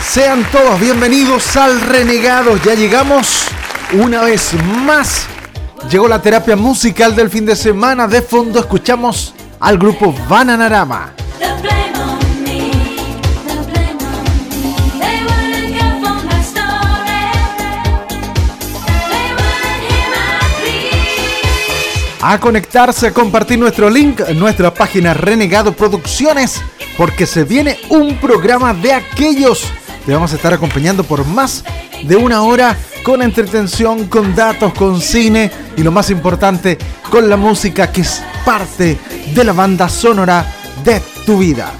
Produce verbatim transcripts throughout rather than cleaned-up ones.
Sean todos bienvenidos al Renegado. Ya llegamos una vez más. Llegó la terapia musical del fin de semana. De fondo escuchamos al grupo Bananarama. A conectarse, a compartir nuestro link en nuestra página Renegado Producciones, porque se viene un programa de aquellos. Te vamos a estar acompañando por más de una hora con entretención, con datos, con cine y lo más importante, con la música que es parte de la banda sonora de tu vida.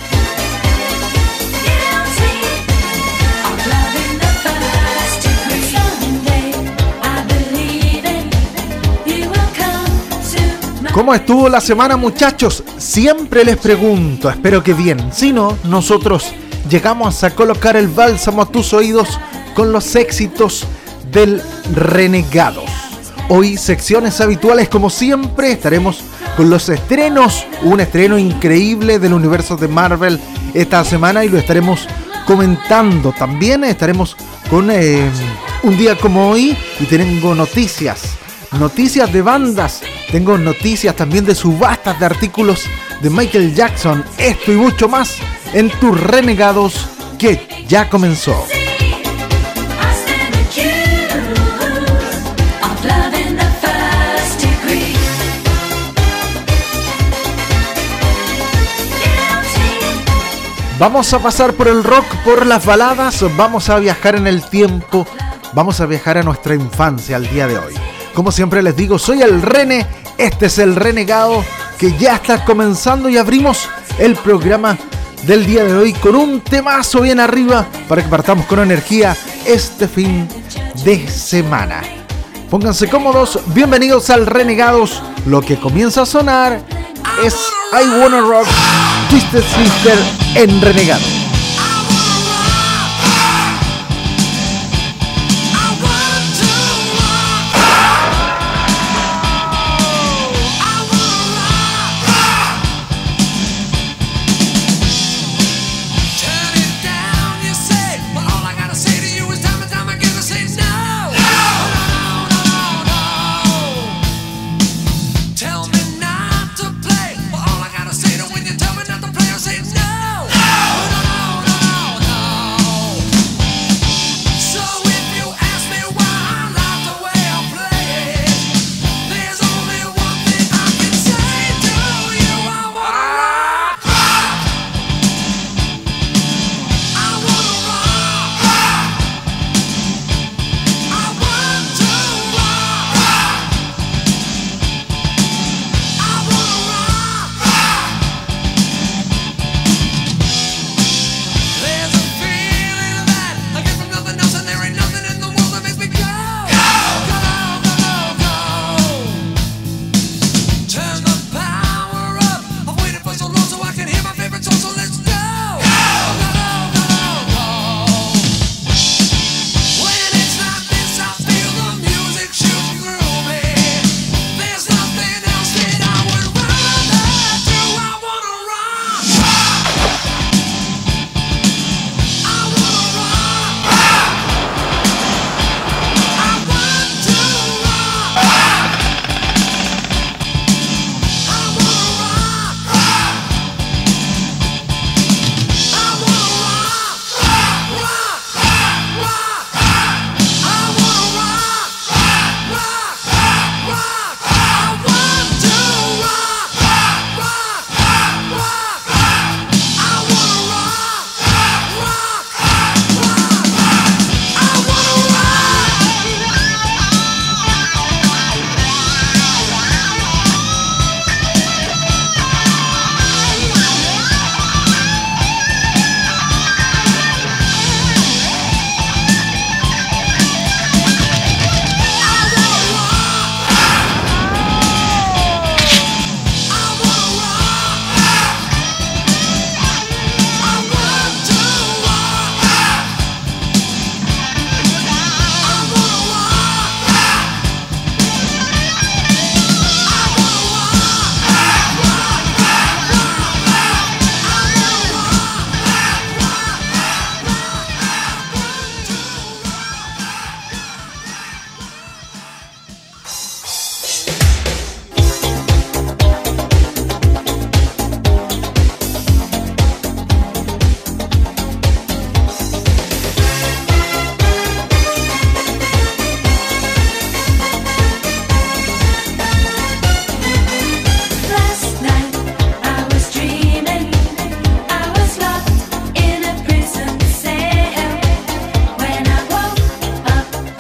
¿Cómo estuvo la semana, muchachos? Siempre les pregunto, espero que bien. Si no, nosotros llegamos a colocar el bálsamo a tus oídos con los éxitos del Renegado. Hoy, secciones habituales como siempre, estaremos con los estrenos. Un estreno increíble del universo de Marvel esta semana y lo estaremos comentando. También estaremos con eh, un día como hoy y tengo noticias. Noticias de bandas, tengo noticias también de subastas de artículos de Michael Jackson, esto y mucho más en tus Renegados, que ya comenzó. Vamos a pasar por el rock, por las baladas, vamos a viajar en el tiempo, vamos a viajar a nuestra infancia al día de hoy. Como siempre les digo, soy el Rene, este es el Renegado que ya está comenzando y abrimos el programa del día de hoy con un temazo bien arriba para que partamos con energía este fin de semana. Pónganse cómodos, bienvenidos al Renegados. Lo que comienza a sonar es I Wanna Rock, Twisted Sister en Renegado. Tell me not to play, but all I gotta say to when you tell me not to play, I say no.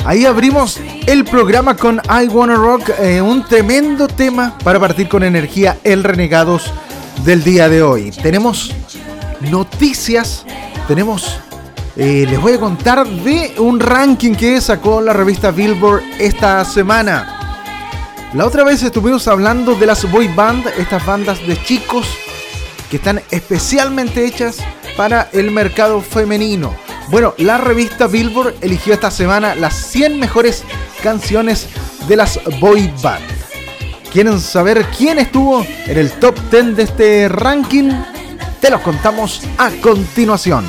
Ahí abrimos el programa con I Wanna Rock, eh, un tremendo tema para partir con energía el Renegados del día de hoy. Tenemos noticias, tenemos, eh, les voy a contar de un ranking que sacó la revista Billboard esta semana. La otra vez estuvimos hablando de las boy band, estas bandas de chicos que están especialmente hechas para el mercado femenino. Bueno, la revista Billboard eligió esta semana las cien mejores canciones de las boy band. ¿Quieren saber quién estuvo en el top diez de este ranking? Te los contamos a continuación.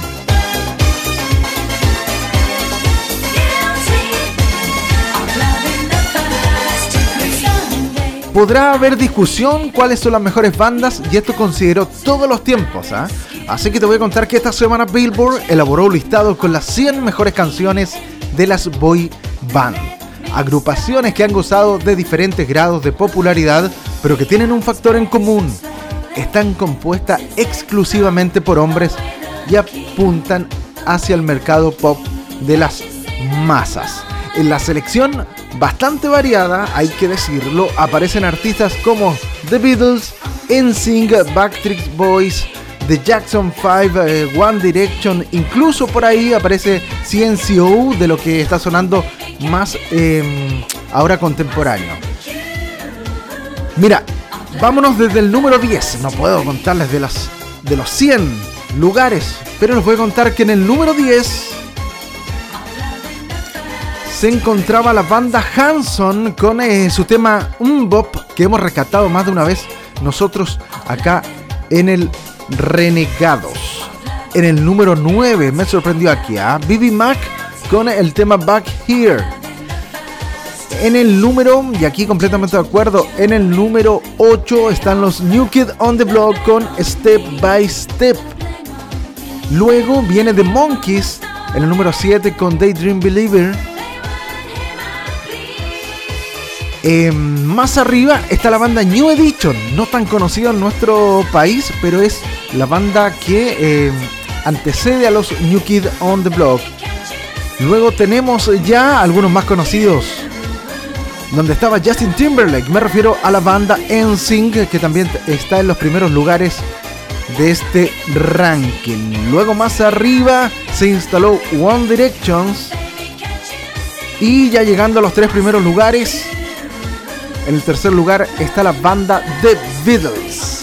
Podrá haber discusión cuáles son las mejores bandas, y esto consideró todos los tiempos, ¿eh? Así que te voy a contar que esta semana Billboard elaboró un listado con las cien mejores canciones de las boy band. Agrupaciones que han gozado de diferentes grados de popularidad, pero que tienen un factor en común. Están compuestas exclusivamente por hombres y apuntan hacia el mercado pop de las masas. En la selección, bastante variada, hay que decirlo, aparecen artistas como The Beatles, N Sync, Backstreet Boys, The Jackson five, eh, One Direction, incluso por ahí aparece C N C O, de lo que está sonando más eh, ahora contemporáneo. Mira, vámonos desde el número diez, no puedo contarles de, las, de los cien lugares, pero les voy a contar que en el número diez... se encontraba la banda Hanson con eh, su tema Mbop, que hemos rescatado más de una vez nosotros acá en el Renegados. En el número nueve me sorprendió aquí a ¿eh? B B Mac con el tema Back Here. En el número, y aquí completamente de acuerdo, en el número ocho están los New Kid on the Block con Step by Step. Luego viene The Monkees en el número siete con Daydream Believer. Eh, más arriba está la banda New Edition, no tan conocida en nuestro país, pero es la banda que eh, antecede a los New Kid on the Block. Luego tenemos ya algunos más conocidos, donde estaba Justin Timberlake. Me refiero a la banda N Sync, que también está en los primeros lugares de este ranking. Luego más arriba se instaló One Direction, y ya llegando a los tres primeros lugares, en el tercer lugar está la banda The Beatles.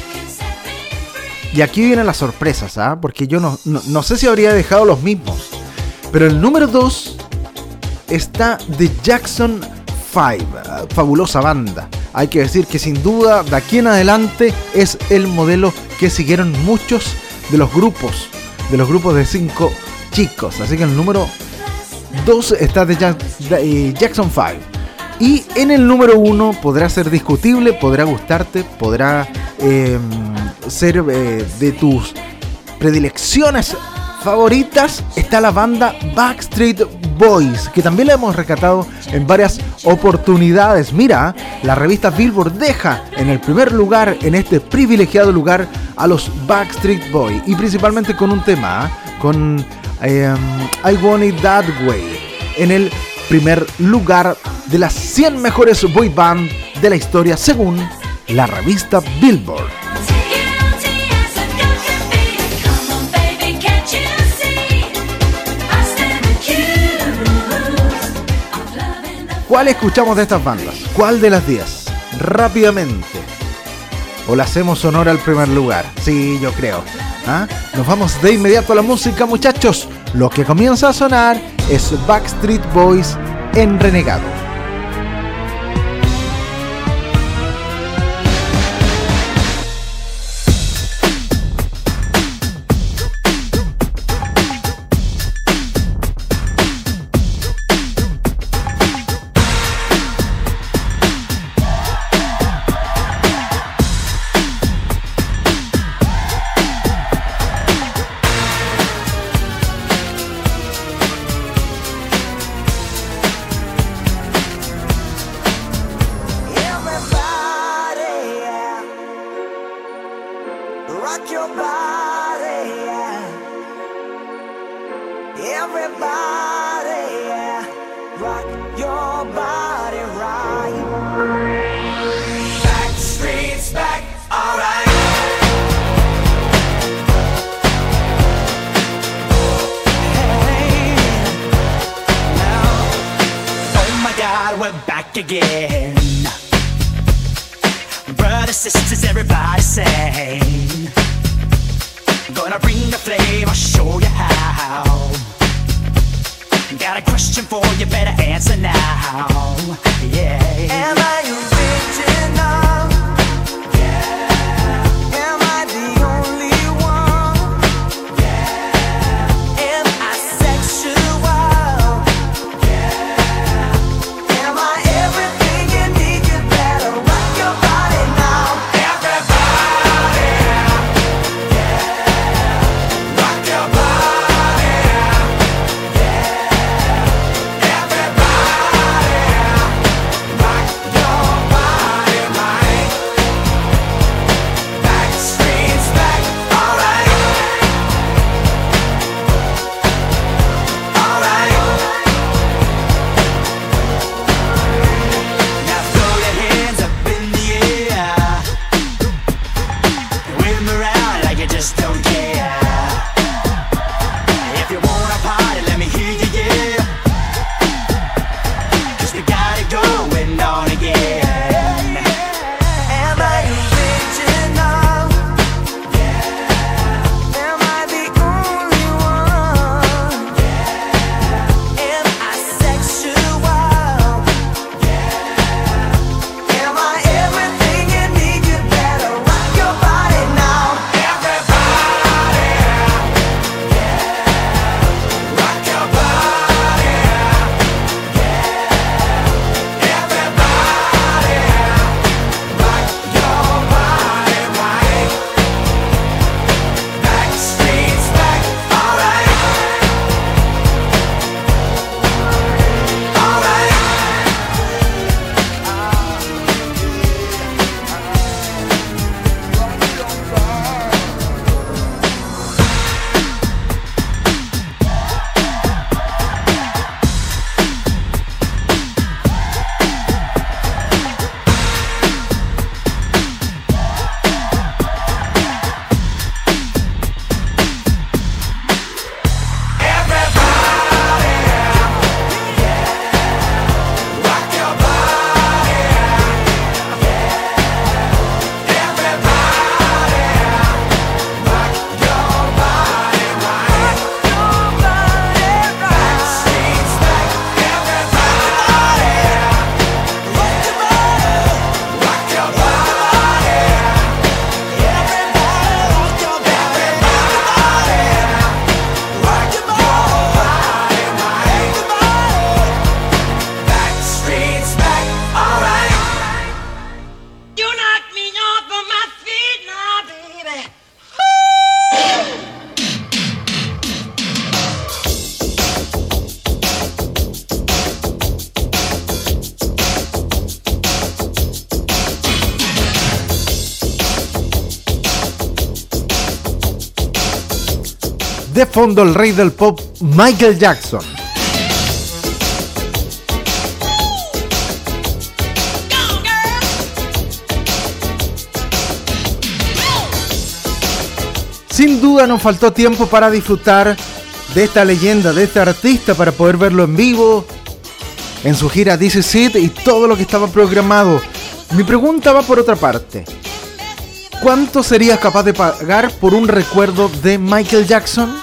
Y aquí vienen las sorpresas, ¿ah? Porque yo no, no, no sé si habría dejado los mismos. Pero el número dos está The Jackson five, fabulosa banda. Hay que decir que sin duda de aquí en adelante es el modelo que siguieron muchos de los grupos, de los grupos de cinco chicos. Así que en el número dos está The, Jack, The Jackson five. Y en el número uno podrá ser discutible, podrá gustarte, podrá eh, ser eh, de tus predilecciones favoritas. Está la banda Backstreet Boys, que también la hemos rescatado en varias oportunidades. Mira, la revista Billboard deja en el primer lugar, en este privilegiado lugar, a los Backstreet Boys, y principalmente con un tema, con eh, I Want It That Way, en el primer lugar de las cien mejores boy band de la historia según la revista Billboard. ¿Cuál escuchamos de estas bandas? ¿Cuál de las diez? Rápidamente. ¿O le hacemos honor al primer lugar? Sí, yo creo. ¿Ah? Nos vamos de inmediato a la música, muchachos. Lo que comienza a sonar es Backstreet Boys en Renegado. back again. Brothers, sisters, everybody sing. Gonna bring the flame, I'll show you how. Got a question for you, better answer now. Yeah. Am I original? Yeah. Am I the only one? Yeah. Am I sexual? Yeah. Am I everything you need? You better rock your body now. Everybody, yeah. Rock your body, yeah. Everybody, rock your body, right? Backstreet's back, alright. Alright. Now throw your hands up in the air. Wave 'em around like you just don't care. If you wanna party, let me hear you, yeah. 'Cause we got it going on again. Am I original? Yeah. Am I the only one? Yeah. Am I sexual? Yeah. Am I everything you need? You better rock your body now. Everybody, yeah. Rock your body, yeah. Everybody, rock your body, right? Backstreet's back, alright. Alright. Rock your body, everybody, rock your body, right? Backstreet's back, everybody, rock your body, rock your body, everybody, rock your body, rock your body, right? Backstreet's back, alright. You knock me off of my feet now, baby. De fondo el rey del pop, Michael Jackson. Go, girl. Sin duda nos faltó tiempo para disfrutar de esta leyenda, de este artista, para poder verlo en vivo, en su gira This Is It y todo lo que estaba programado. Mi pregunta va por otra parte. ¿Cuánto serías capaz de pagar por un recuerdo de Michael Jackson?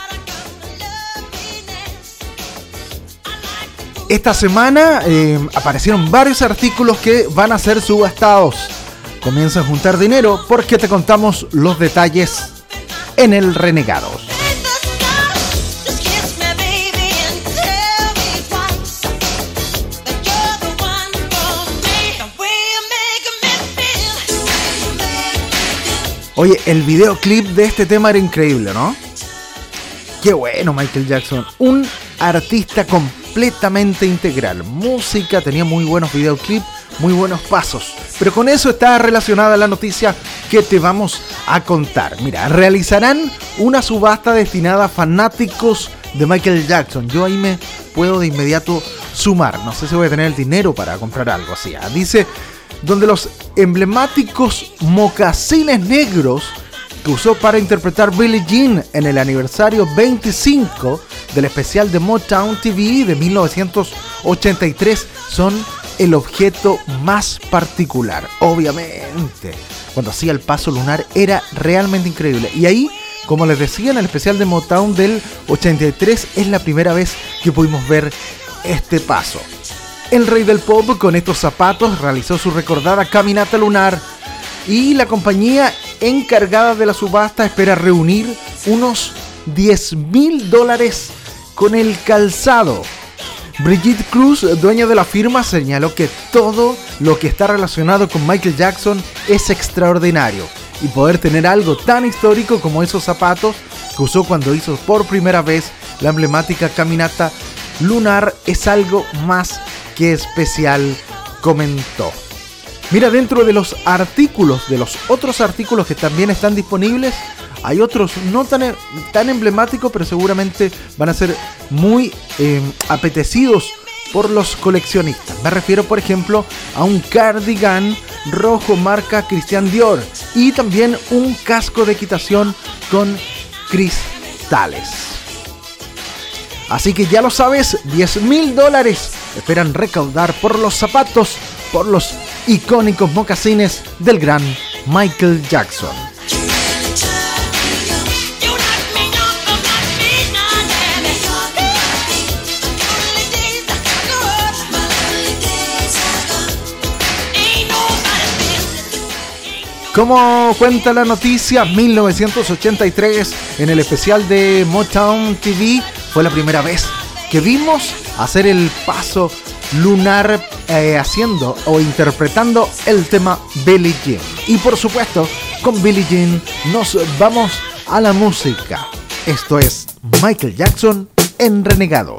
Esta semana eh, aparecieron varios artículos que van a ser subastados. Comienza a juntar dinero porque te contamos los detalles en el Renegados. Oye, el videoclip de este tema era increíble, ¿no? Qué bueno, Michael Jackson. Un artista completamente integral. Música, tenía muy buenos videoclips, muy buenos pasos. Pero con eso está relacionada la noticia que te vamos a contar. Mira, realizarán una subasta destinada a fanáticos de Michael Jackson. Yo ahí me puedo de inmediato sumar. No sé si voy a tener el dinero para comprar algo así. ¿eh? Dice, donde los emblemáticos mocasines negros que usó para interpretar Billie Jean en el aniversario veinticinco del especial de Motown T V de mil novecientos ochenta y tres son el objeto más particular. Obviamente, cuando hacía el paso lunar era realmente increíble. Y ahí, como les decía, en el especial de Motown del ochenta y tres, es la primera vez que pudimos ver este paso. El rey del pop con estos zapatos realizó su recordada caminata lunar y la compañía encargada de la subasta espera reunir unos diez mil dólares con el calzado. Brigitte Cruz, dueña de la firma, señaló que todo lo que está relacionado con Michael Jackson es extraordinario y poder tener algo tan histórico como esos zapatos que usó cuando hizo por primera vez la emblemática caminata lunar es algo más que especial, comentó. Mira, dentro de los artículos, de los otros artículos que también están disponibles, hay otros no tan, tan emblemáticos, pero seguramente van a ser muy eh, apetecidos por los coleccionistas. Me refiero, por ejemplo, a un cardigan rojo marca Christian Dior y también un casco de equitación con cristales. Así que ya lo sabes, diez mil dólares esperan recaudar por los zapatos, por los icónicos mocasines del gran Michael Jackson. Como cuenta la noticia, mil novecientos ochenta y tres, en el especial de Motown T V, fue la primera vez que vimos hacer el paso lunar eh, haciendo o interpretando el tema Billie Jean. Y por supuesto, con Billie Jean nos vamos a la música. Esto es Michael Jackson en Renegados.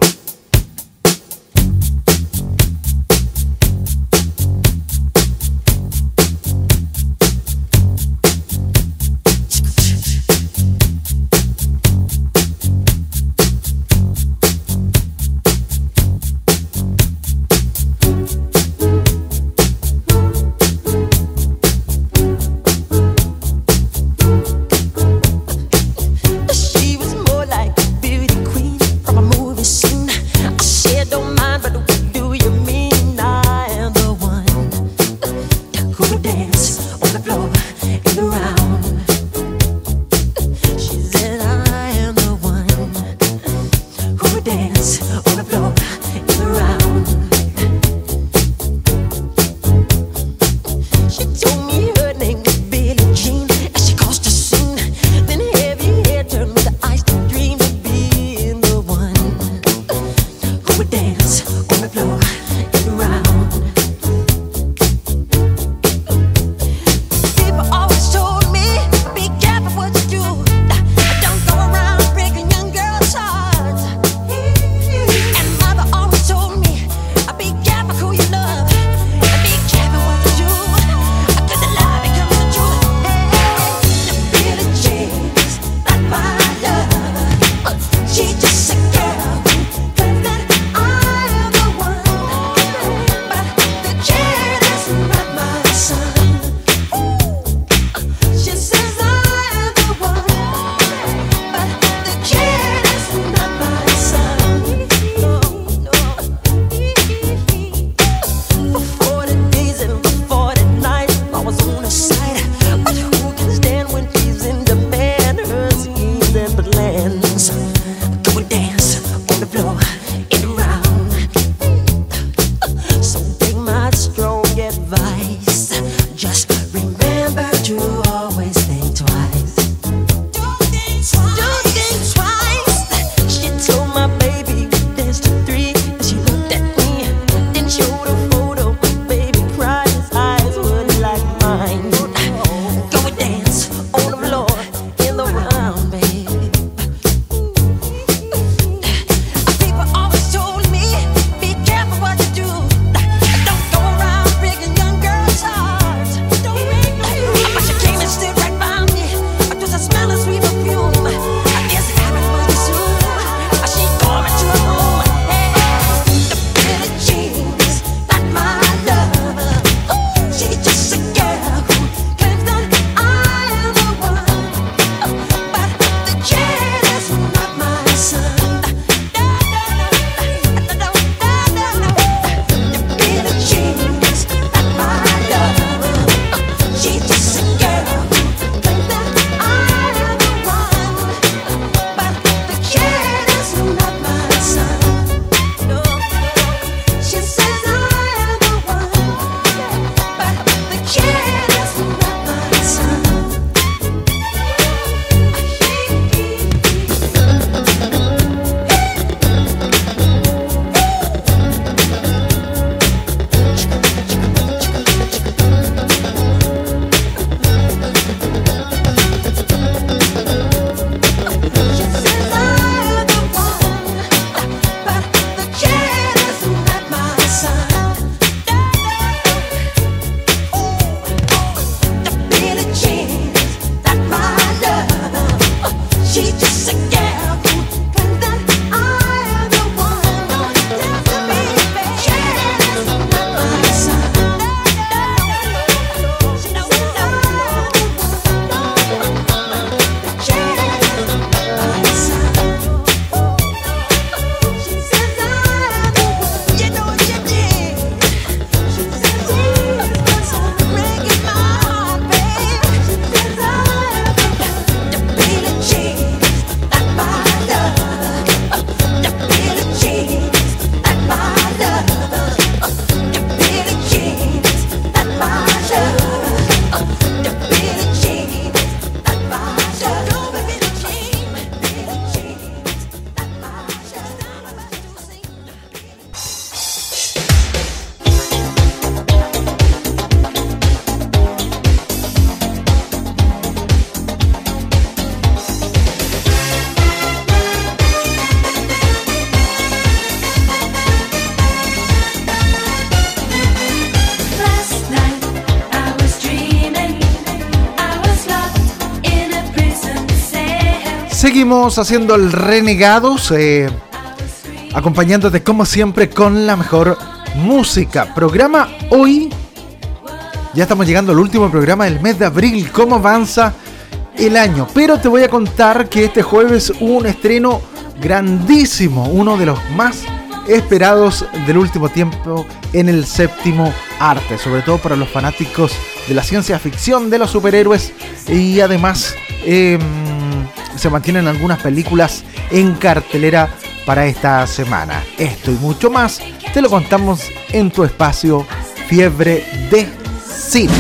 seguimos haciendo el Renegados, eh, acompañándote como siempre con la mejor música. Programa hoy, ya estamos llegando al último programa del mes de abril. ¿Cómo avanza el año? Pero te voy a contar que este jueves hubo un estreno grandísimo, uno de los más esperados del último tiempo en el séptimo arte, sobre todo para los fanáticos de la ciencia ficción, de los superhéroes, y además eh, se mantienen algunas películas en cartelera para esta semana. Esto y mucho más te lo contamos en tu espacio Fiebre de Cine.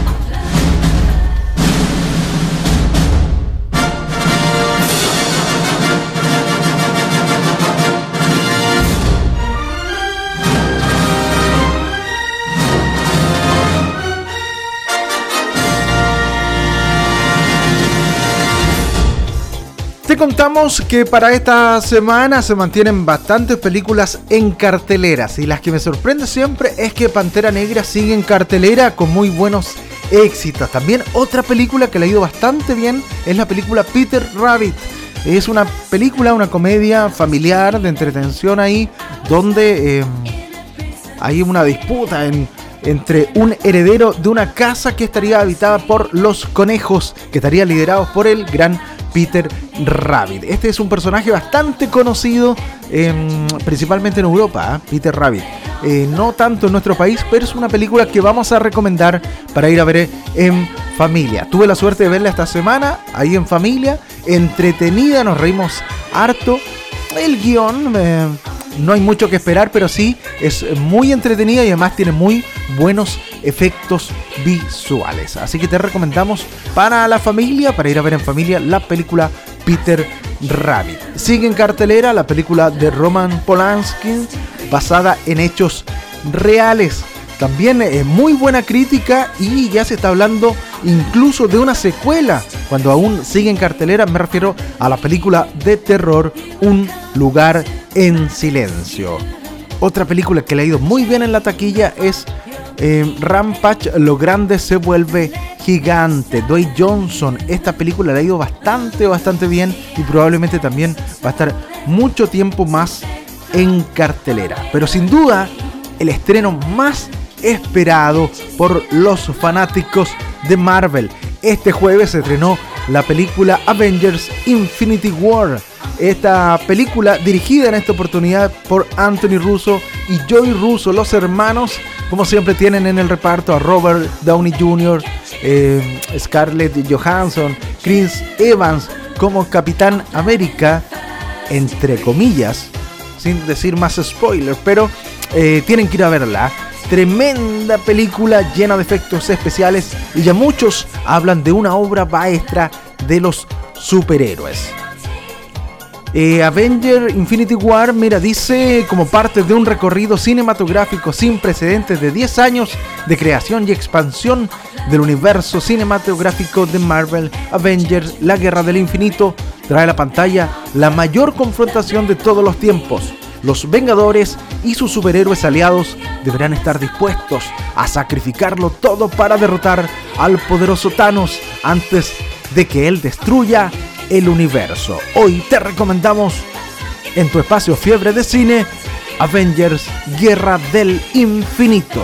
Te contamos que para esta semana se mantienen bastantes películas en carteleras, y las que me sorprende siempre es que Pantera Negra sigue en cartelera con muy buenos éxitos. También otra película que le ha ido bastante bien es la película Peter Rabbit. Es una película, una comedia familiar de entretención ahí, donde eh, hay una disputa en, entre un heredero de una casa que estaría habitada por los conejos, que estaría liderados por el gran Peter Rabbit. Este es un personaje bastante conocido, eh, principalmente en Europa, ¿eh? Peter Rabbit. Eh, no tanto en nuestro país, pero es una película que vamos a recomendar para ir a ver en familia. Tuve la suerte de verla esta semana, ahí en familia, entretenida, nos reímos harto. El guión, eh, no hay mucho que esperar, pero sí es muy entretenida y además tiene muy buenos efectos visuales. Así que te recomendamos para la familia, para ir a ver en familia la película Peter Rabbit. Sigue en cartelera la película de Roman Polanski, basada en hechos reales. También eh, muy buena crítica, y ya se está hablando incluso de una secuela, cuando aún sigue en cartelera. Me refiero a la película de terror Un lugar en silencio. Otra película que le ha ido muy bien en la taquilla es eh, Rampage, lo grande se vuelve gigante. Dwayne Johnson. Esta película le ha ido bastante, bastante bien, y probablemente también va a estar mucho tiempo más en cartelera. Pero sin duda, el estreno más esperado por los fanáticos de Marvel. Este jueves se estrenó la película Avengers Infinity War. Esta película, dirigida en esta oportunidad por Anthony Russo y Joey Russo, los hermanos, como siempre tienen en el reparto a Robert Downey junior, eh, Scarlett Johansson, Chris Evans como Capitán América, entre comillas, sin decir más spoilers, pero eh, tienen que ir a verla. Tremenda película llena de efectos especiales, y ya muchos hablan de una obra maestra de los superhéroes. Eh, Avenger Infinity War, mira, dice, como parte de un recorrido cinematográfico sin precedentes de diez años de creación y expansión del universo cinematográfico de Marvel, Avengers, la Guerra del Infinito, trae a la pantalla la mayor confrontación de todos los tiempos. Los Vengadores y sus superhéroes aliados deberán estar dispuestos a sacrificarlo todo para derrotar al poderoso Thanos antes de que él destruya el universo. Hoy te recomendamos en tu espacio Fiebre de Cine Avengers Guerra del Infinito.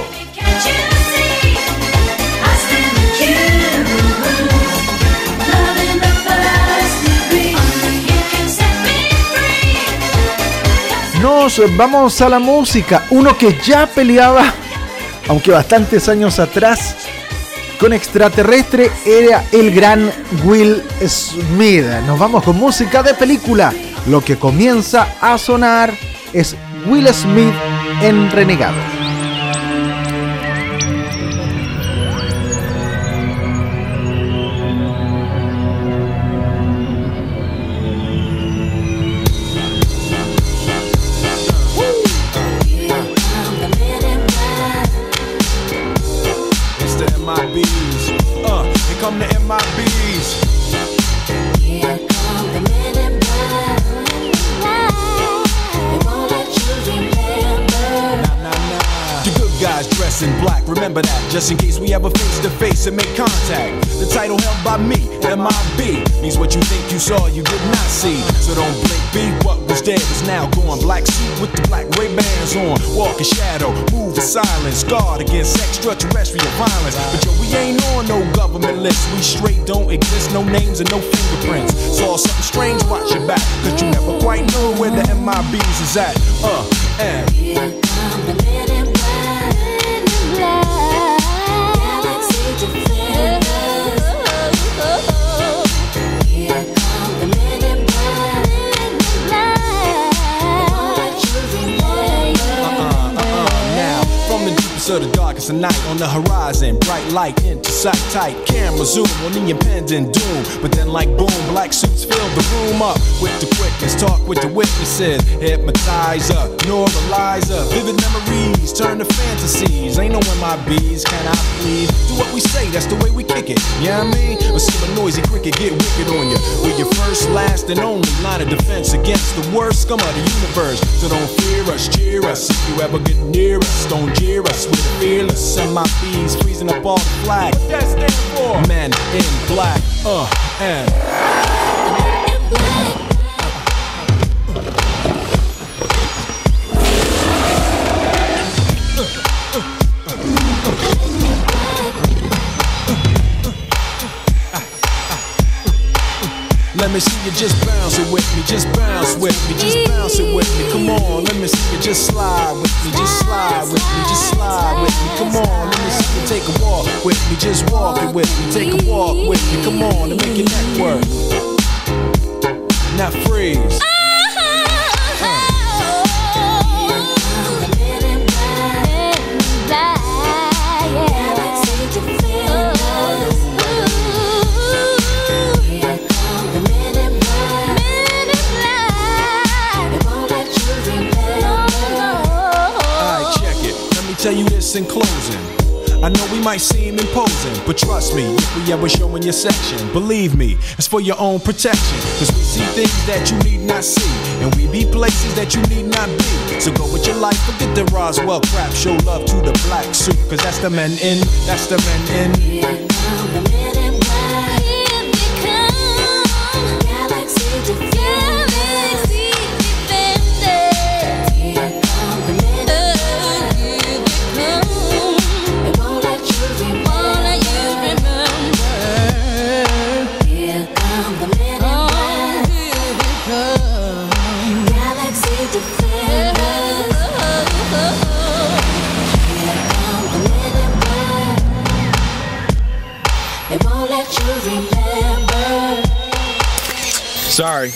Nos vamos a la música. Uno que ya peleaba, aunque bastantes años atrás, con extraterrestre, era el gran Will Smith. Nos vamos con música de película. Lo que comienza a sonar es Will Smith en Renegado. Nah, nah, nah. dress in black, remember that, just in case we ever face to face and make contact. The title held by me, M I B, means what you think you saw, you did not see. So don't blink, be what was dead is now gone. Black suit with the black Ray-Bans on, walk in shadow, move in silence, guard against extraterrestrial violence. But yo, we ain't on no government list, we straight don't exist, no names and no fingerprints. Saw something strange, watch your back, cause you never quite know where the M I B's is at. Uh, and here come the men in black, men in black. Galaxy defenders. Here come the men in black, men in black. What you remember? Uh-uh, uh-uh, now, from the deepest of the darkest of night, on the horizon, bright light into sight tight. Camera zoom on the impending doom, but then like boom, black suits fill the room up with the quickness. Talk with the witnesses, hypnotizer, neuralizer, vivid memories turn to fantasies. Ain't no M I Bs, can I please? Do what we say, that's the way we kick it. Yeah, you know what I mean? Or see a noisy cricket get wicked on you. We're your first, last, and only line of defense against the worst scum of the universe. So don't fear us, cheer us. If you ever get near us, don't jeer us. We're fearless. M I Bs freezing up all the flag. What that stand for? Men in black. Uh, and In black. let me see you just bounce it with me, just bounce with me, just bounce it with me. Come on, let me see you just slide with me, just slide with me, just slide with me. Come on, let me see you take a walk with me, just walk it with me, take a walk with me. Come on and make your neck work. Now freeze. Tell you this in closing, I know we might seem imposing, but trust me, if we ever show in your section, believe me, it's for your own protection. Cause we see things that you need not see, and we be places that you need not be. So go with your life, forget the Roswell crap, show love to the black suit, cause that's the men in, that's the men in. Here come the men in black, here they come, Galaxy Defenders, Galaxy Defenders. Here come the men in black. Sorry.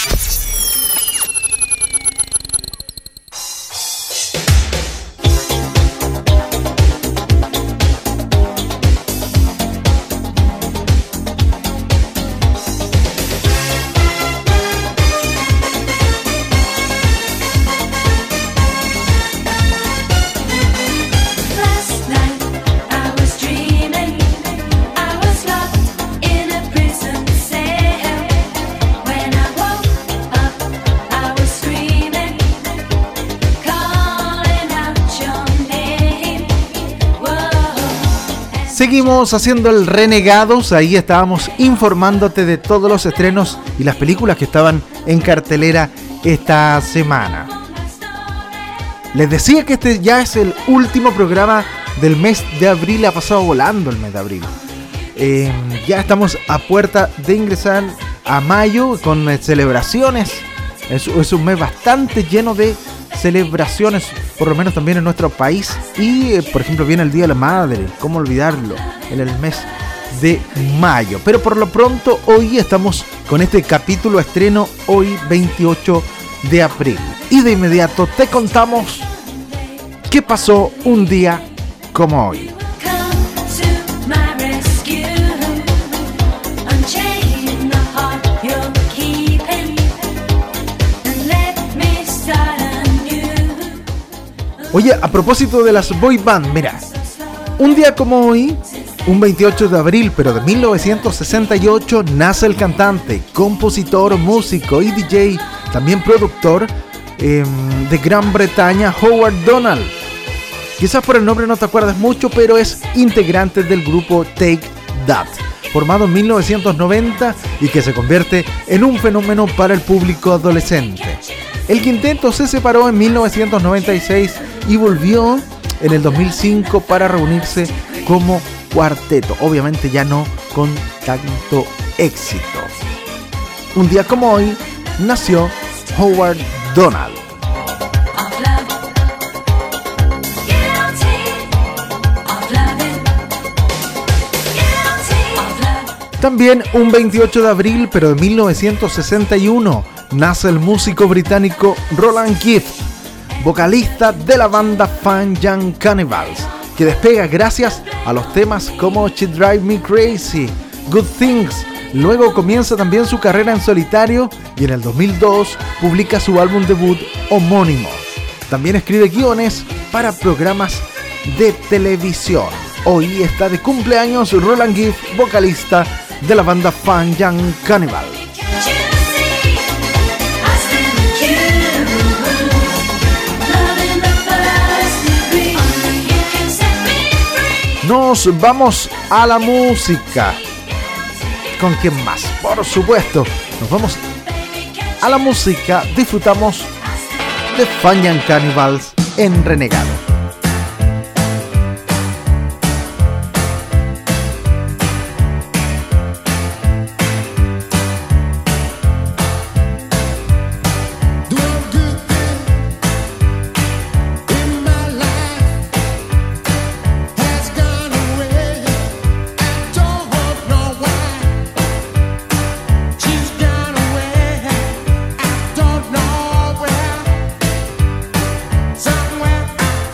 Seguimos haciendo el Renegados, ahí estábamos informándote de todos los estrenos y las películas que estaban en cartelera esta semana. Les decía que este ya es el último programa del mes de abril, ha pasado volando el mes de abril. Eh, ya estamos a puerta de ingresar a mayo con eh, celebraciones, es, es un mes bastante lleno de celebraciones, por lo menos también en nuestro país. Y eh, por ejemplo viene el Día de la Madre, cómo olvidarlo, en el mes de mayo. Pero por lo pronto hoy estamos con este capítulo estreno, hoy veintiocho de abril, y de inmediato te contamos qué pasó un día como hoy. Oye, a propósito de las boy band, mira, un día como hoy, un veintiocho de abril, pero de mil novecientos sesenta y ocho, nace el cantante, compositor, músico y D J, también productor eh, de Gran Bretaña, Howard Donald, Quizás por el nombre no te acuerdas mucho, pero es integrante del grupo Take That, formado en mil novecientos noventa y que se convierte en un fenómeno para el público adolescente. El quinteto se separó en mil novecientos noventa y seis y volvió en el dos mil cinco para reunirse como cuarteto, obviamente ya no con tanto éxito. Un día como hoy nació Howard Donald. También un veintiocho de abril, pero de mil novecientos sesenta y uno, nace el músico británico Roland Gift, vocalista de la banda Fun Young Cannibals, que despega gracias a los temas como She Drive Me Crazy, Good Things. Luego comienza también su carrera en solitario y en el dos mil dos publica su álbum debut homónimo. También escribe guiones para programas de televisión. Hoy está de cumpleaños Roland Gift, vocalista de la banda Fun Young Cannibal. Nos vamos a la música. ¿Con quién más? Por supuesto, nos vamos a la música. Disfrutamos de Fun Young Cannibals en Renegado. Somewhere I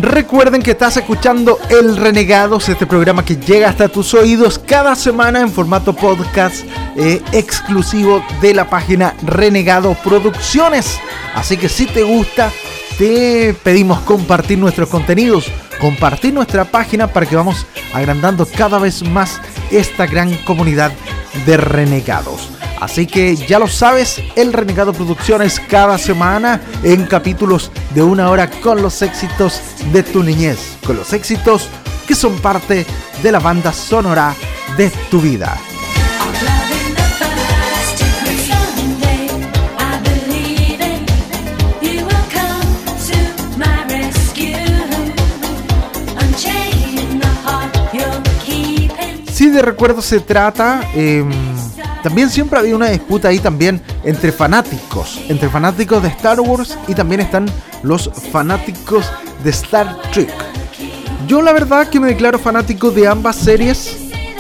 Recuerden que estás escuchando El Renegados, este programa que llega hasta tus oídos cada semana en formato podcast eh, exclusivo de la página Renegado Producciones. Así que si te gusta, te pedimos compartir nuestros contenidos, compartir nuestra página para que vamos agrandando cada vez más esta gran comunidad de renegados. Así que ya lo sabes, El Renegado Producciones cada semana en capítulos de una hora con los éxitos de tu niñez, con los éxitos que son parte de la banda sonora de tu vida. Si de recuerdo se trata, eh, también siempre había una disputa ahí también entre fanáticos, entre fanáticos de Star Wars y también están los fanáticos de Star Trek. Yo la verdad que me declaro fanático de ambas series,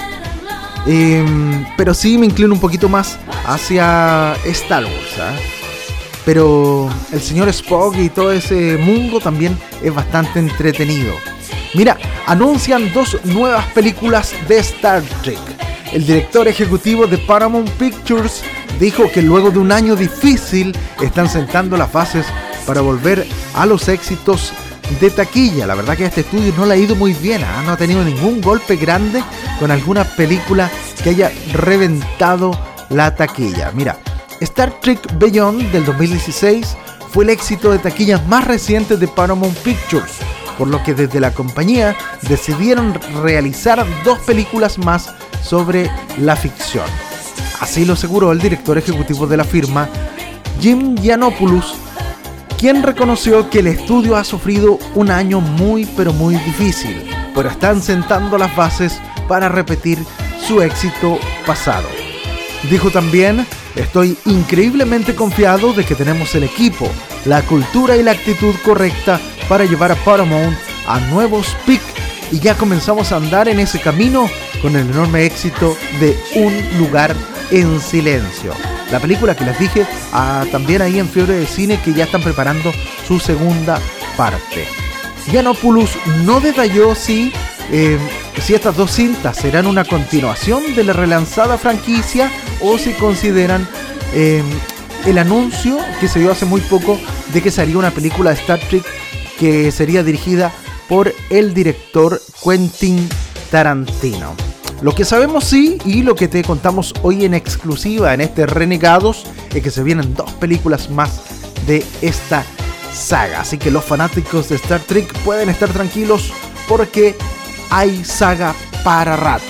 eh, pero sí me inclino un poquito más hacia Star Wars, ¿eh? Pero el señor Spock y todo ese mundo también es bastante entretenido. Mira, anuncian dos nuevas películas de Star Trek. El director ejecutivo de Paramount Pictures dijo que luego de un año difícil están sentando las bases para volver a los éxitos de taquilla. La verdad que a este estudio no le ha ido muy bien, ¿eh? No ha tenido ningún golpe grande con alguna película que haya reventado la taquilla. Mira, Star Trek Beyond del dos mil dieciséis fue el éxito de taquilla más reciente de Paramount Pictures, por lo que desde la compañía decidieron realizar dos películas más sobre la ficción. Así lo aseguró el director ejecutivo de la firma, Jim Yiannopoulos, quien reconoció que el estudio ha sufrido un año muy pero muy difícil, pero están sentando las bases para repetir su éxito pasado. Dijo también: estoy increíblemente confiado de que tenemos el equipo, la cultura y la actitud correcta para llevar a Paramount a nuevos picks y ya comenzamos a andar en ese camino con el enorme éxito de Un Lugar en Silencio. La película que les dije, ah, también ahí en Fiebre de Cine, que ya están preparando su segunda parte. Yiannopoulos no detalló si, eh, si estas dos cintas serán una continuación de la relanzada franquicia o si consideran eh, el anuncio que se dio hace muy poco de que sería una película de Star Trek que sería dirigida por el director Quentin Tarantino. Lo que sabemos sí, y lo que te contamos hoy en exclusiva en este Renegados, es que se vienen dos películas más de esta saga. Así que los fanáticos de Star Trek pueden estar tranquilos porque hay saga para rato.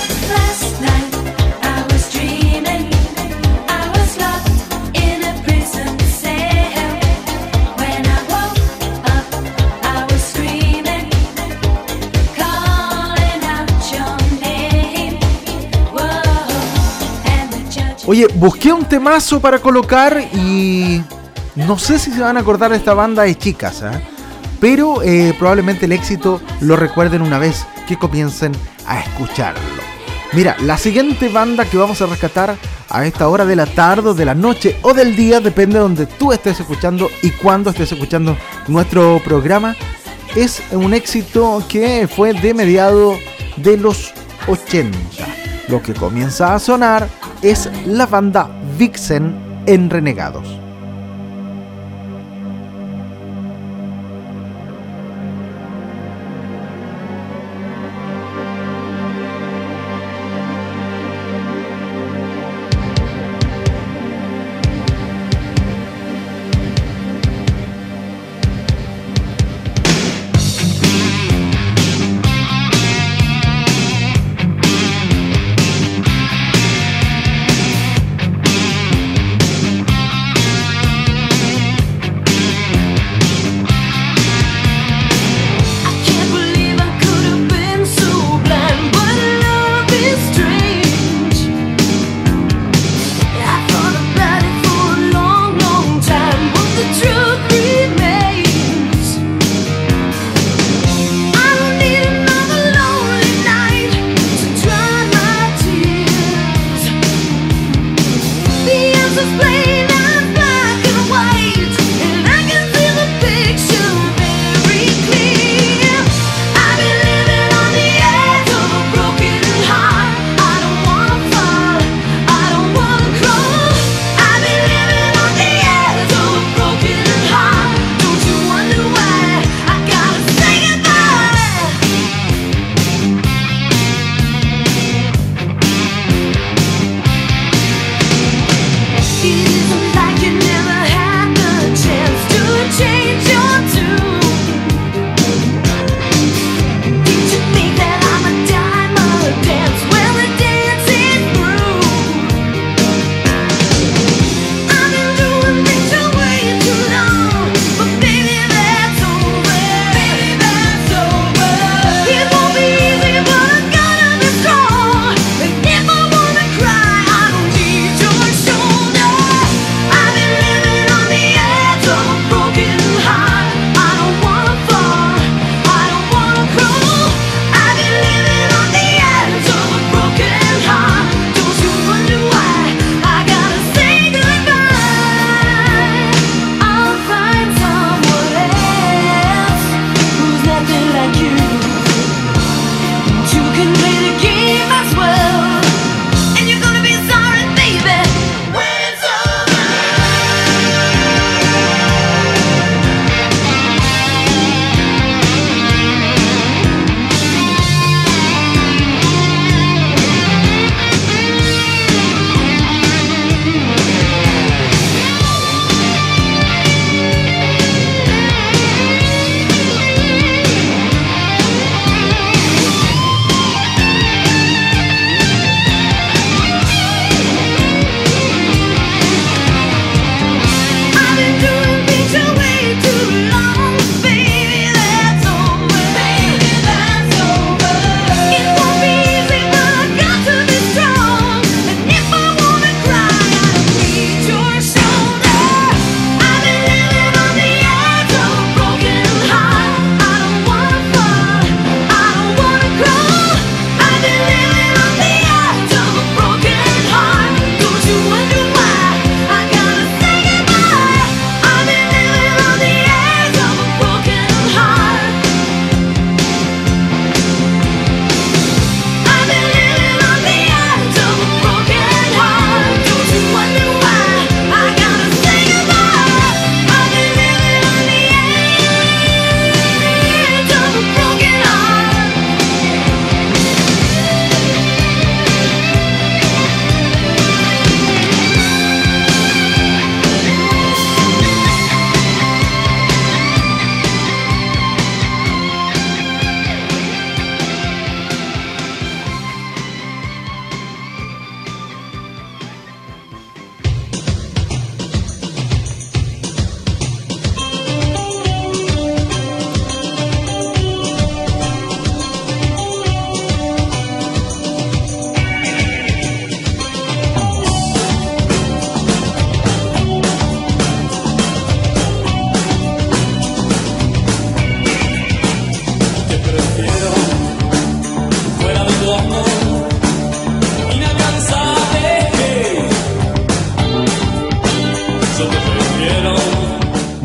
Oye, busqué un temazo para colocar y no sé si se van a acordar de esta banda de chicas, ¿eh? Pero eh, probablemente el éxito lo recuerden una vez que comiencen a escucharlo. Mira, la siguiente banda que vamos a rescatar a esta hora de la tarde, de la noche o del día, depende de donde tú estés escuchando y cuándo estés escuchando nuestro programa, es un éxito que fue de mediados de los ochenta. Lo que comienza a sonar es la banda Vixen en Renegados. We'll be right back.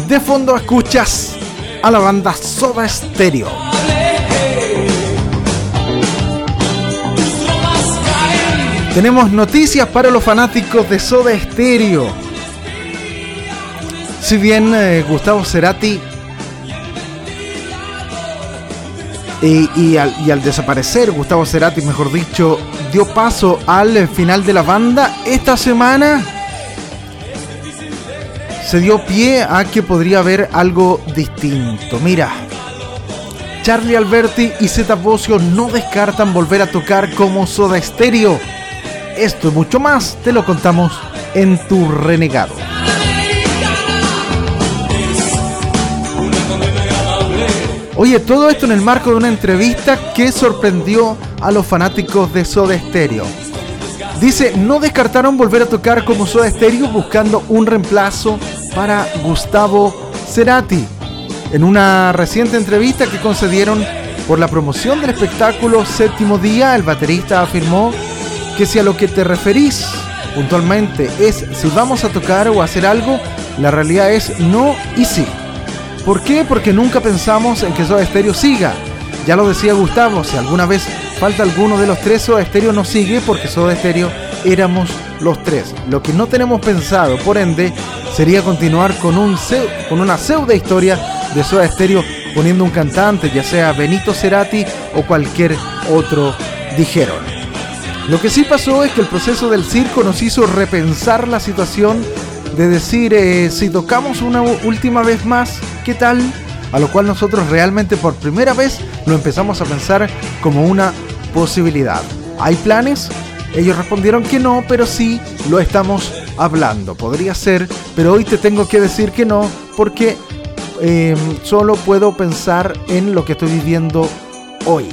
De fondo escuchas a la banda Soda Stereo. Tenemos noticias para los fanáticos de Soda Stereo. Si bien eh, Gustavo Cerati y, y, al, y al desaparecer Gustavo Cerati, mejor dicho, dio paso al final de la banda, esta semana se dio pie a que podría haber algo distinto. Mira, Charly Alberti y Zeta Bosio no descartan volver a tocar como Soda Stereo. Esto y mucho más te lo contamos en Tu Renegado. Oye, todo esto en el marco de una entrevista que sorprendió a los fanáticos de Soda Stereo. Dice, no descartaron volver a tocar como Soda Stereo buscando un reemplazo para Gustavo Cerati. En una reciente entrevista que concedieron por la promoción del espectáculo Séptimo Día, el baterista afirmó que si a lo que te referís puntualmente es si vamos a tocar o hacer algo, la realidad es no y sí. ¿Por qué? Porque nunca pensamos en que Soda Stereo siga. Ya lo decía Gustavo, si alguna vez falta alguno de los tres, Soda Stereo no sigue porque Soda Stereo éramos los tres. Lo que no tenemos pensado, por ende, sería continuar con, un, con una pseudo historia de Soda Stereo poniendo un cantante, ya sea Benito Cerati o cualquier otro, dijeron. Lo que sí pasó es que el proceso del circo nos hizo repensar la situación de decir, eh, si tocamos una última vez más, ¿qué tal? A lo cual nosotros realmente por primera vez lo empezamos a pensar como una posibilidad. ¿Hay planes? Ellos respondieron que no, pero sí lo estamos hablando. Podría ser, pero hoy te tengo que decir que no, porque eh, solo puedo pensar en lo que estoy viviendo hoy.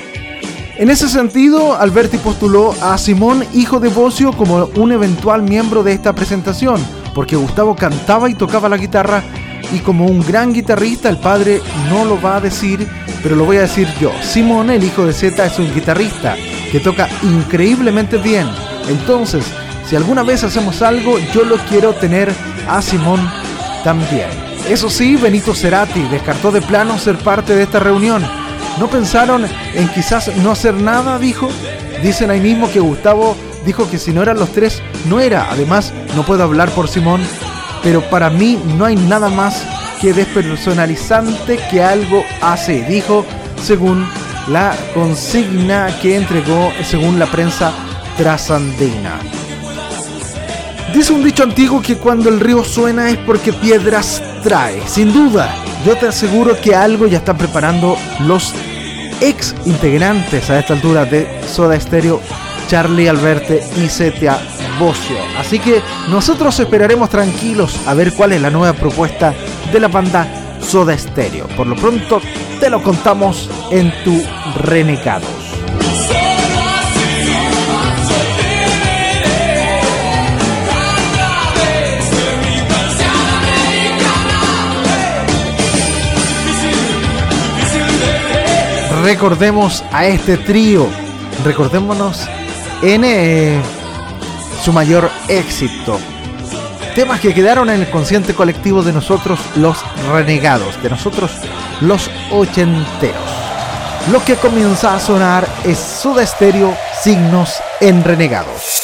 En ese sentido, Alberti postuló a Simón, hijo de Bosio, como un eventual miembro de esta presentación, porque Gustavo cantaba y tocaba la guitarra, y como un gran guitarrista, el padre no lo va a decir, pero lo voy a decir yo. Simón, el hijo de Zeta, es un guitarrista que toca increíblemente bien. Entonces, si alguna vez hacemos algo, yo lo quiero tener a Simón también. Eso sí, Benito Cerati descartó de plano ser parte de esta reunión. ¿No pensaron en quizás no hacer nada?, dijo. Dicen ahí mismo que Gustavo dijo que si no eran los tres, no era. Además, no puedo hablar por Simón, pero para mí no hay nada más que despersonalizante que algo así, dijo, según la consigna que entregó según la prensa trasandina. Dice un dicho antiguo que cuando el río suena es porque piedras trae. Sin duda, yo te aseguro que algo ya están preparando los ex integrantes a esta altura de Soda Stereo, Charly Alberti y Zeta Bosio. Así que nosotros esperaremos tranquilos a ver cuál es la nueva propuesta de la banda Soda Stereo. Por lo pronto te lo contamos en Tu Renegados. Recordemos a este trío, recordémonos en eh, su mayor éxito. Temas que quedaron en el consciente colectivo de nosotros los renegados, de nosotros los ochenteros. Lo que comienza a sonar es Soda Stereo, Signos en Renegados.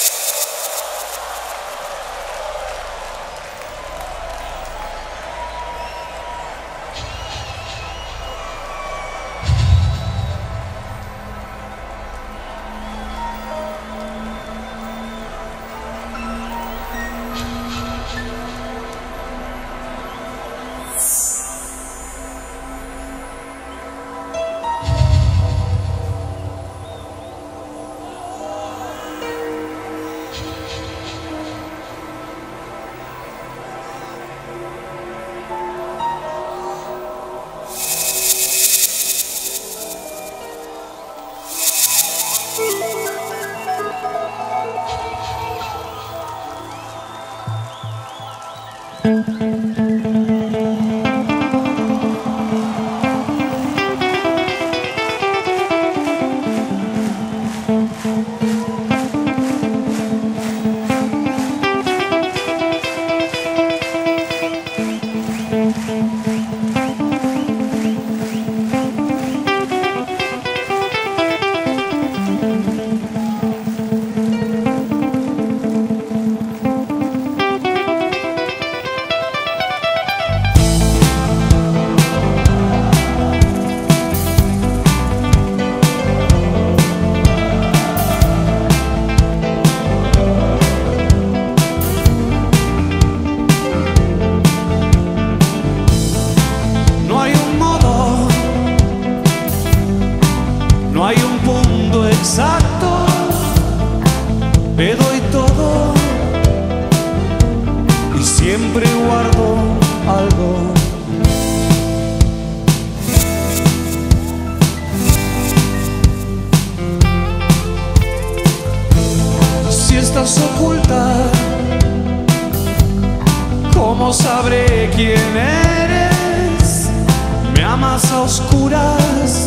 a oscuras,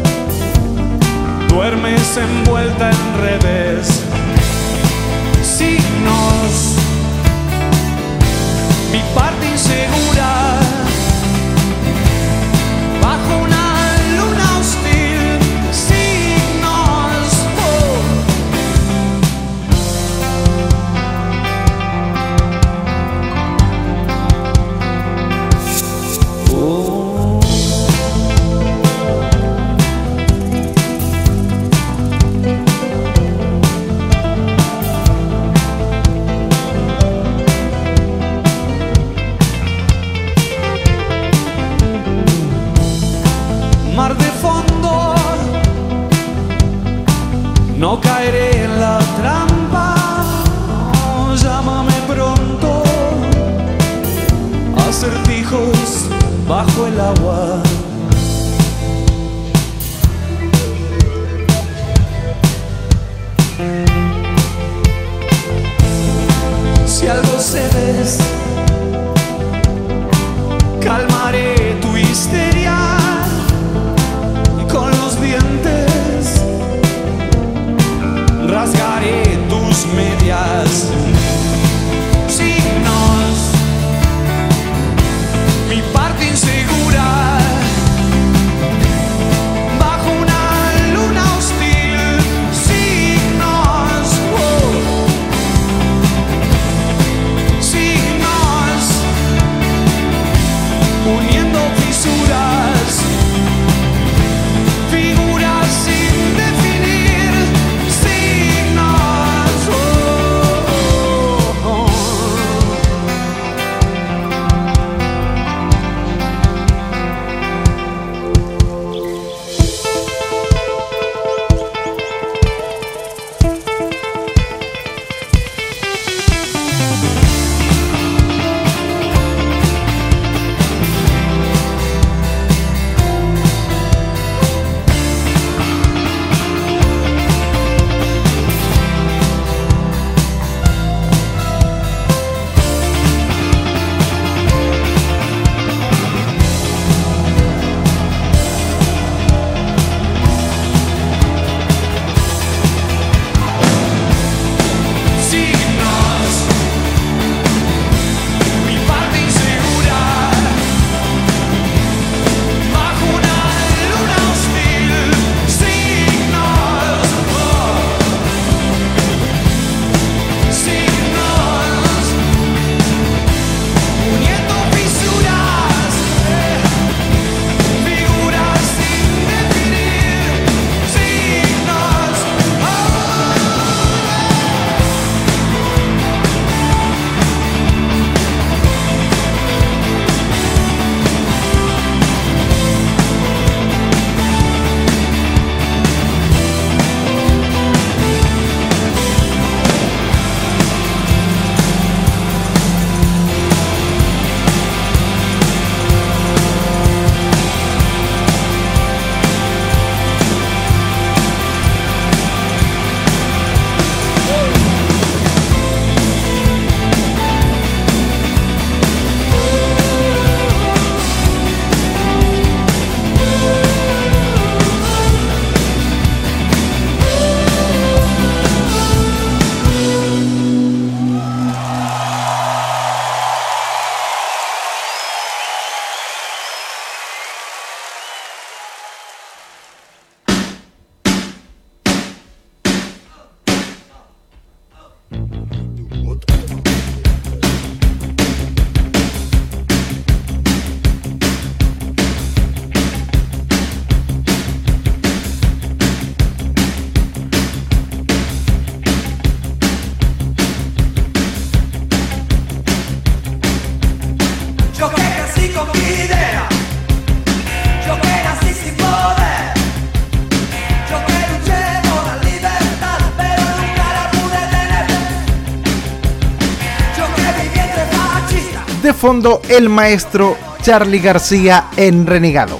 duermes envuelta en redes, signos, mi parte insegura, bajo una luna hostil, signos, oh. Oh. Mar de fondo, no caeré en la trampa, oh, llámame pronto, acertijos bajo el agua. Si algo cedes, calmaré tu histeria. Con los dientes rasgaré tus medias. Signos, mi parte insegura, bajo una luna hostil. Signos, oh. Signos, uniendo fisuras. Figuras sin definir, signos, oh, oh, oh. De fondo, el maestro Charly García en Renegados.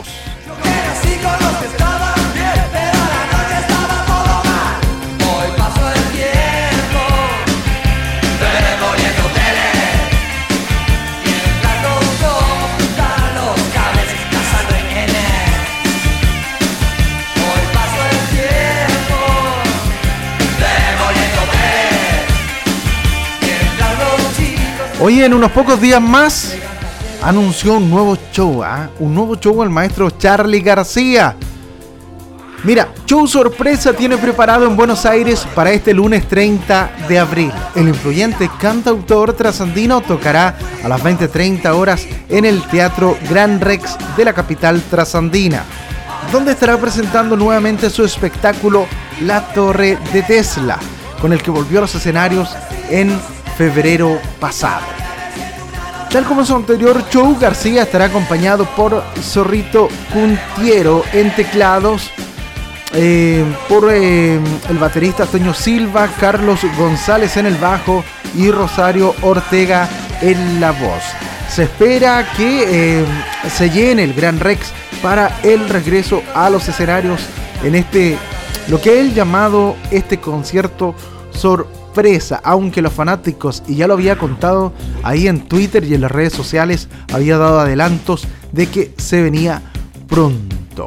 Hoy en unos pocos días más anunció un nuevo show, ¿eh? Un nuevo show el maestro Charly García. Mira, show sorpresa tiene preparado en Buenos Aires para este lunes treinta de abril. El influyente cantautor trasandino tocará a las veinte treinta horas en el Teatro Gran Rex de la capital trasandina, donde estará presentando nuevamente su espectáculo La Torre de Tesla, con el que volvió a los escenarios en febrero pasado. Tal como su anterior show, García estará acompañado por Zorrito Cuntiero en teclados, eh, por eh, el baterista Toño Silva, Carlos González en el bajo y Rosario Ortega en la voz. Se espera que eh, se llene el Gran Rex para el regreso a los escenarios en este, lo que él llamado este concierto sorpresa, aunque los fanáticos, y ya lo había contado ahí en Twitter y en las redes sociales, había dado adelantos de que se venía pronto.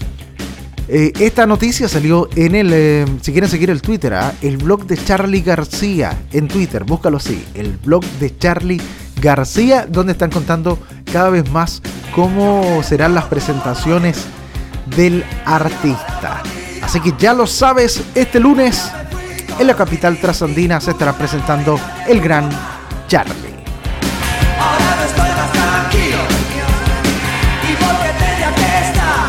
Eh, esta noticia salió en el, eh, si quieren seguir el Twitter, ¿eh? el blog de Charly García en Twitter, búscalo así, el blog de Charly García, donde están contando cada vez más cómo serán las presentaciones del artista. Así que ya lo sabes, este lunes en la capital trasandina se estará presentando el gran Charly. Ahora no estoy más tranquilo. Y porque tenía que estar.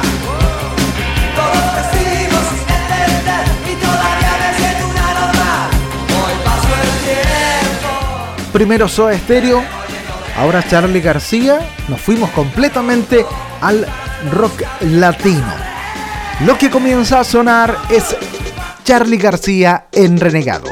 Todos decidimos entender. Y todavía me siento una normal. Hoy paso el tiempo. Primero Soda Stereo, ahora Charly García. Nos fuimos completamente al rock latino. Lo que comienza a sonar es Charly García en Renegados.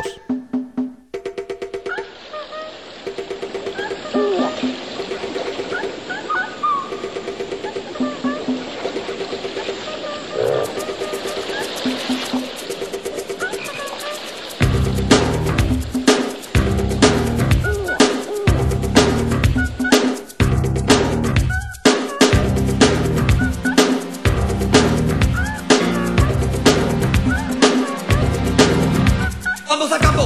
Vamos a campo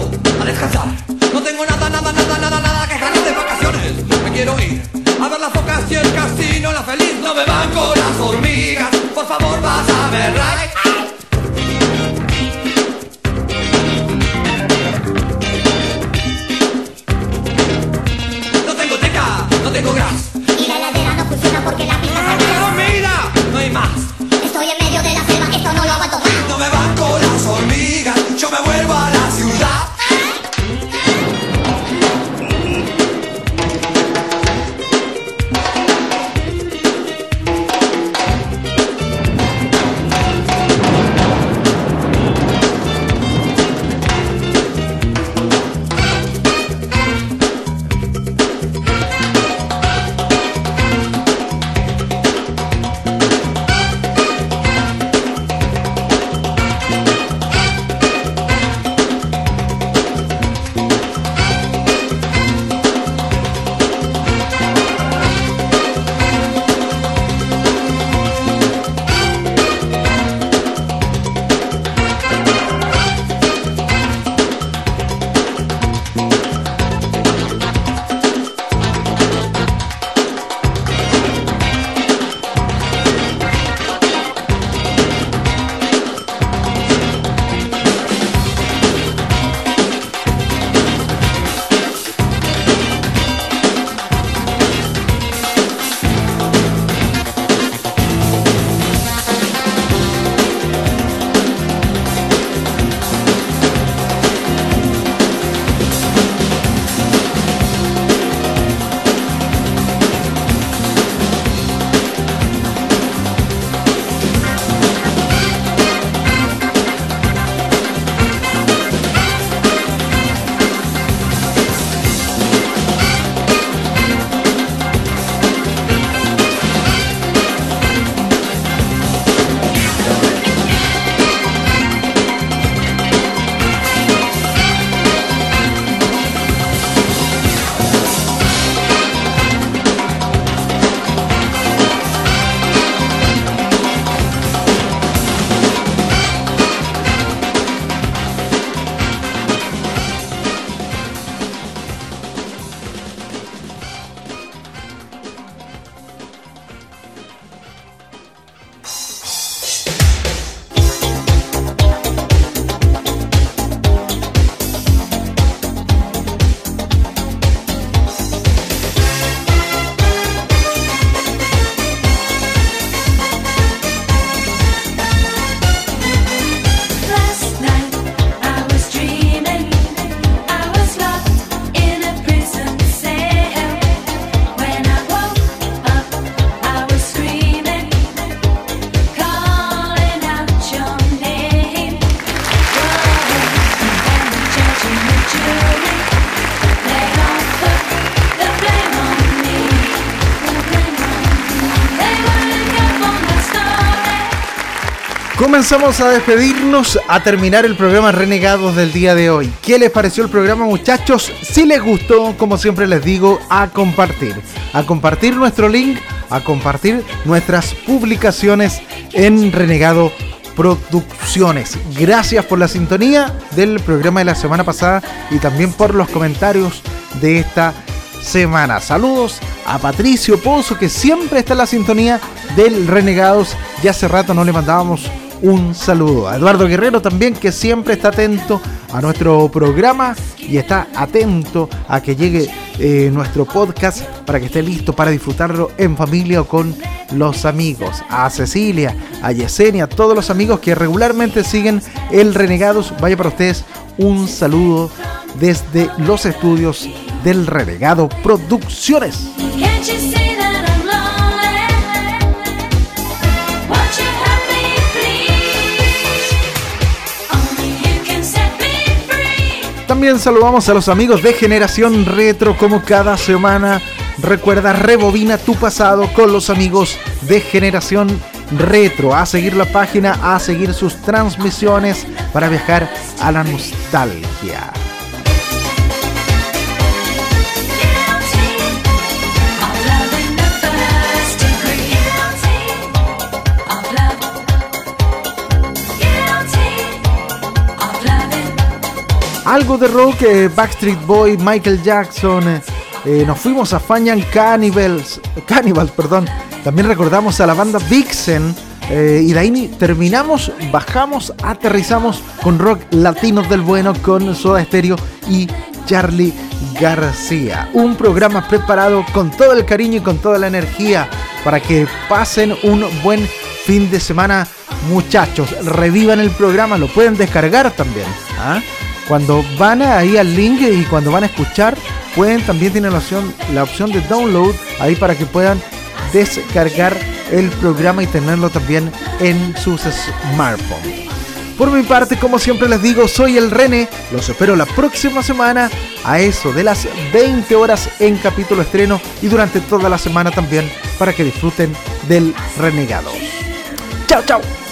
Comenzamos a despedirnos, a terminar el programa Renegados del día de hoy. ¿Qué les pareció el programa, muchachos? Si les gustó, como siempre les digo, a compartir. A compartir nuestro link, a compartir nuestras publicaciones en Renegado Producciones. Gracias por la sintonía del programa de la semana pasada y también por los comentarios de esta semana. Saludos a Patricio Pozo, que siempre está en la sintonía del Renegados. Ya hace rato no le mandábamos un saludo. A Eduardo Guerrero también, que siempre está atento a nuestro programa y está atento a que llegue eh, nuestro podcast para que esté listo para disfrutarlo en familia o con los amigos. A Cecilia, a Yesenia, a todos los amigos que regularmente siguen el Renegados, vaya para ustedes un saludo desde los estudios del Renegado Producciones. Can't you see that I'm lonely? Won't you help me, please? Only you can set me free. También saludamos a los amigos de Generación Retro, como cada semana. Recuerda, rebobina tu pasado con los amigos de Generación Retro. A seguir la página, a seguir sus transmisiones para viajar a la nostalgia. Algo de rock, eh, Backstreet Boy, Michael Jackson, eh, eh, nos fuimos a Fanian Cannibals, Cannibals, perdón. También recordamos a la banda Vixen, eh, y de ahí terminamos, bajamos, aterrizamos con rock latino del bueno, con Soda Stereo y Charly García. Un programa preparado con todo el cariño y con toda la energía para que pasen un buen fin de semana, muchachos. Revivan el programa, lo pueden descargar también, ¿ah? Cuando van ahí al link y cuando van a escuchar, pueden también tienen la opción, la opción de download ahí para que puedan descargar el programa y tenerlo también en sus smartphones. Por mi parte, como siempre les digo, soy el René. Los espero la próxima semana a eso de las veinte horas en capítulo estreno y durante toda la semana también para que disfruten del Renegado. Chao, chao.